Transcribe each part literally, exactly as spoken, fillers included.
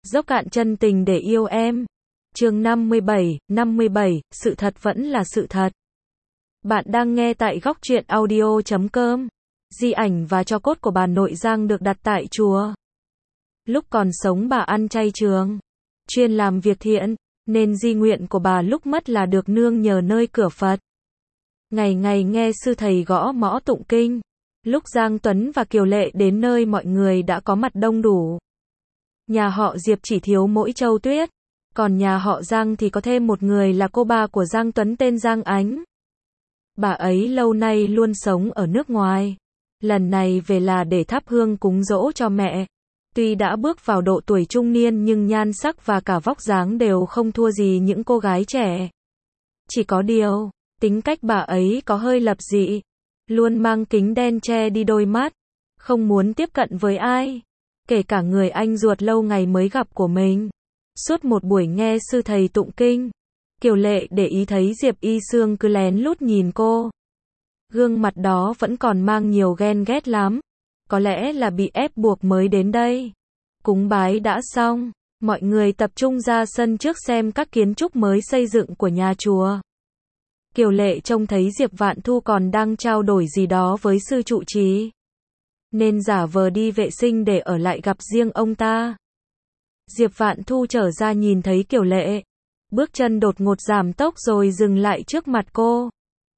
Dốc cạn chân tình để yêu em. Chương năm mươi bảy, năm mươi bảy, sự thật vẫn là sự thật. Bạn đang nghe tại góc truyện audio chấm com. Di ảnh và tro cốt của bà nội Giang được đặt tại chùa. Lúc còn sống bà ăn chay trường, chuyên làm việc thiện, nên di nguyện của bà lúc mất là được nương nhờ nơi cửa Phật. Ngày ngày nghe sư thầy gõ mõ tụng kinh. Lúc Giang Tuấn và Kiều Lệ đến nơi mọi người đã có mặt đông đủ. Nhà họ Diệp chỉ thiếu mỗi Châu Tuyết, còn nhà họ Giang thì có thêm một người là cô ba của Giang Tuấn tên Giang Ánh. Bà ấy lâu nay luôn sống ở nước ngoài. Lần này về là để thắp hương cúng dỗ cho mẹ. Tuy đã bước vào độ tuổi trung niên nhưng nhan sắc và cả vóc dáng đều không thua gì những cô gái trẻ. Chỉ có điều, tính cách bà ấy có hơi lập dị. Luôn mang kính đen che đi đôi mắt. Không muốn tiếp cận với ai. Kể cả người anh ruột lâu ngày mới gặp của mình. Suốt một buổi nghe sư thầy tụng kinh, Kiều Lệ để ý thấy Diệp Y Sương cứ lén lút nhìn cô. Gương mặt đó vẫn còn mang nhiều ghen ghét lắm. Có lẽ là bị ép buộc mới đến đây. Cúng bái đã xong, mọi người tập trung ra sân trước xem các kiến trúc mới xây dựng của nhà chùa. Kiều Lệ trông thấy Diệp Vạn Thu còn đang trao đổi gì đó với sư trụ trì, nên giả vờ đi vệ sinh để ở lại gặp riêng ông ta. Diệp Vạn Thu trở ra nhìn thấy Kiều Lệ, bước chân đột ngột giảm tốc rồi dừng lại trước mặt cô.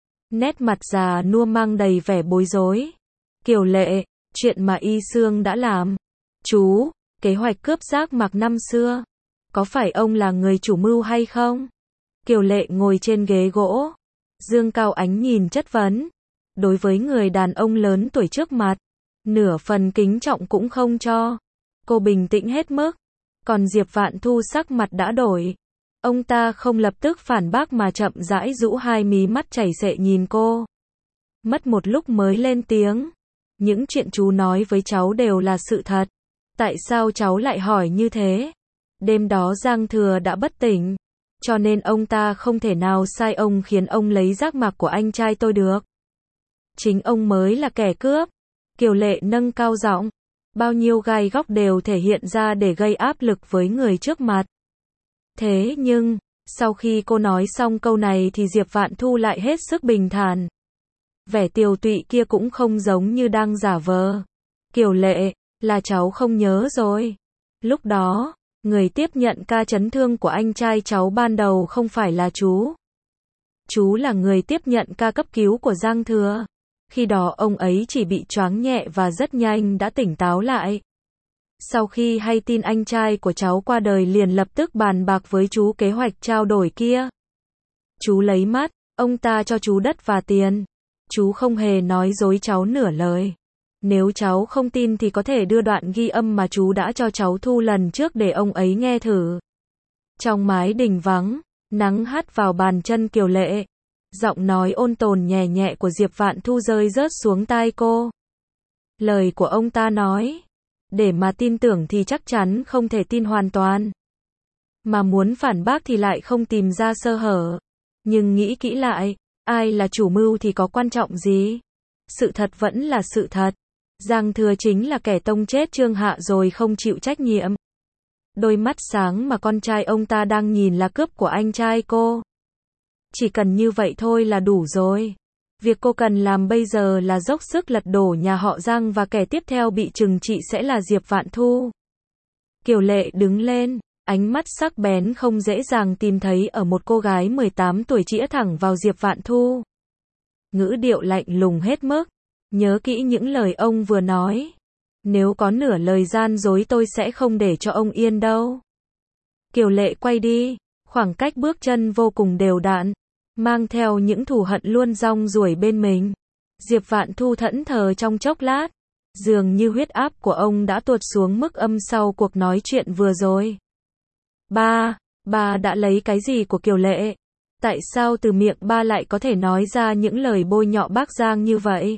Nét mặt già nua mang đầy vẻ bối rối. Kiều Lệ, chuyện mà Y Sương đã làm. Chú, kế hoạch cướp giác mạc năm xưa, có phải ông là người chủ mưu hay không? Kiều Lệ ngồi trên ghế gỗ, dương cao ánh nhìn chất vấn. Đối với người đàn ông lớn tuổi trước mặt, nửa phần kính trọng cũng không cho. Cô bình tĩnh hết mức. Còn Diệp Vạn Thu sắc mặt đã đổi. Ông ta không lập tức phản bác mà chậm rãi rũ hai mí mắt chảy xệ nhìn cô. Mất một lúc mới lên tiếng. Những chuyện chú nói với cháu đều là sự thật. Tại sao cháu lại hỏi như thế? Đêm đó Giang Thừa đã bất tỉnh, cho nên ông ta không thể nào sai ông khiến ông lấy giác mạc của anh trai tôi được. Chính ông mới là kẻ cướp. Kiều Lệ nâng cao giọng. Bao nhiêu gai góc đều thể hiện ra để gây áp lực với người trước mặt. Thế nhưng, sau khi cô nói xong câu này thì Diệp Vạn Thu lại hết sức bình thản. Vẻ tiều tụy kia cũng không giống như đang giả vờ. Kiều Lệ, là cháu không nhớ rồi. Lúc đó, người tiếp nhận ca chấn thương của anh trai cháu ban đầu không phải là chú. Chú là người tiếp nhận ca cấp cứu của Giang Thừa. Khi đó ông ấy chỉ bị choáng nhẹ và rất nhanh đã tỉnh táo lại. Sau khi hay tin anh trai của cháu qua đời liền lập tức bàn bạc với chú kế hoạch trao đổi kia. Chú lấy mắt, ông ta cho chú đất và tiền. Chú không hề nói dối cháu nửa lời. Nếu cháu không tin thì có thể đưa đoạn ghi âm mà chú đã cho cháu thu lần trước để ông ấy nghe thử. Trong mái đình vắng, nắng hắt vào bàn chân Kiều Lệ. Giọng nói ôn tồn nhẹ nhẹ của Diệp Vạn Thu rơi rớt xuống tai cô. Lời của ông ta nói, để mà tin tưởng thì chắc chắn không thể tin hoàn toàn. Mà muốn phản bác thì lại không tìm ra sơ hở. Nhưng nghĩ kỹ lại, ai là chủ mưu thì có quan trọng gì? Sự thật vẫn là sự thật. Giang Thừa chính là kẻ tông chết Trương Hạ rồi không chịu trách nhiệm. Đôi mắt sáng mà con trai ông ta đang nhìn là cướp của anh trai cô. Chỉ cần như vậy thôi là đủ rồi. Việc cô cần làm bây giờ là dốc sức lật đổ nhà họ Giang và kẻ tiếp theo bị trừng trị sẽ là Diệp Vạn Thu. Kiều Lệ đứng lên, ánh mắt sắc bén không dễ dàng tìm thấy ở một cô gái mười tám tuổi chĩa thẳng vào Diệp Vạn Thu. Ngữ điệu lạnh lùng hết mức. Nhớ kỹ những lời ông vừa nói. Nếu có nửa lời gian dối tôi sẽ không để cho ông yên đâu. Kiều Lệ quay đi, khoảng cách bước chân vô cùng đều đặn, mang theo những thù hận luôn rong ruổi bên mình. Diệp Vạn Thu thẫn thờ trong chốc lát, dường như huyết áp của ông đã tuột xuống mức âm sau cuộc nói chuyện vừa rồi. Ba, ba đã lấy cái gì của Kiều Lệ? Tại sao từ miệng ba lại có thể nói ra những lời bôi nhọ bác Giang như vậy?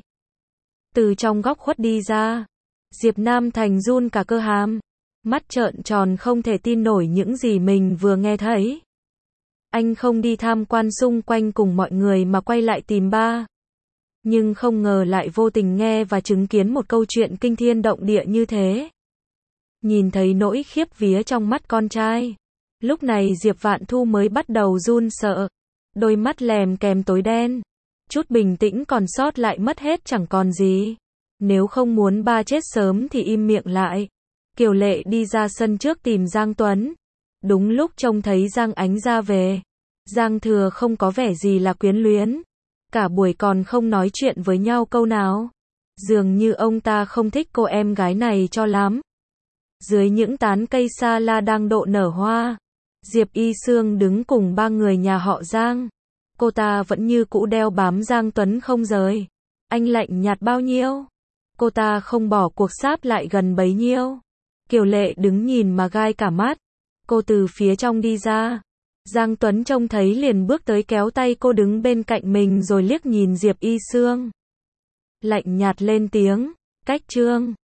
Từ trong góc khuất đi ra, Diệp Nam Thành run cả cơ hàm, mắt trợn tròn không thể tin nổi những gì mình vừa nghe thấy. Anh không đi tham quan xung quanh cùng mọi người mà quay lại tìm ba. Nhưng không ngờ lại vô tình nghe và chứng kiến một câu chuyện kinh thiên động địa như thế. Nhìn thấy nỗi khiếp vía trong mắt con trai. Lúc này Diệp Vạn Thu mới bắt đầu run sợ. Đôi mắt lèm kèm tối đen. Chút bình tĩnh còn sót lại mất hết chẳng còn gì. Nếu không muốn ba chết sớm thì im miệng lại. Kiều Lệ đi ra sân trước tìm Giang Tuấn. Đúng lúc trông thấy Giang Ánh ra về. Giang Thừa không có vẻ gì là quyến luyến. Cả buổi còn không nói chuyện với nhau câu nào. Dường như ông ta không thích cô em gái này cho lắm. Dưới những tán cây sa la đang độ nở hoa, Diệp Y Sương đứng cùng ba người nhà họ Giang. Cô ta vẫn như cũ đeo bám Giang Tuấn không rời. Anh lạnh nhạt bao nhiêu, cô ta không bỏ cuộc sáp lại gần bấy nhiêu. Kiều Lệ đứng nhìn mà gai cả mắt. Cô từ phía trong đi ra. Giang Tuấn trông thấy liền bước tới kéo tay cô đứng bên cạnh mình rồi liếc nhìn Diệp Y Sương. Lạnh nhạt lên tiếng, Cách Trương.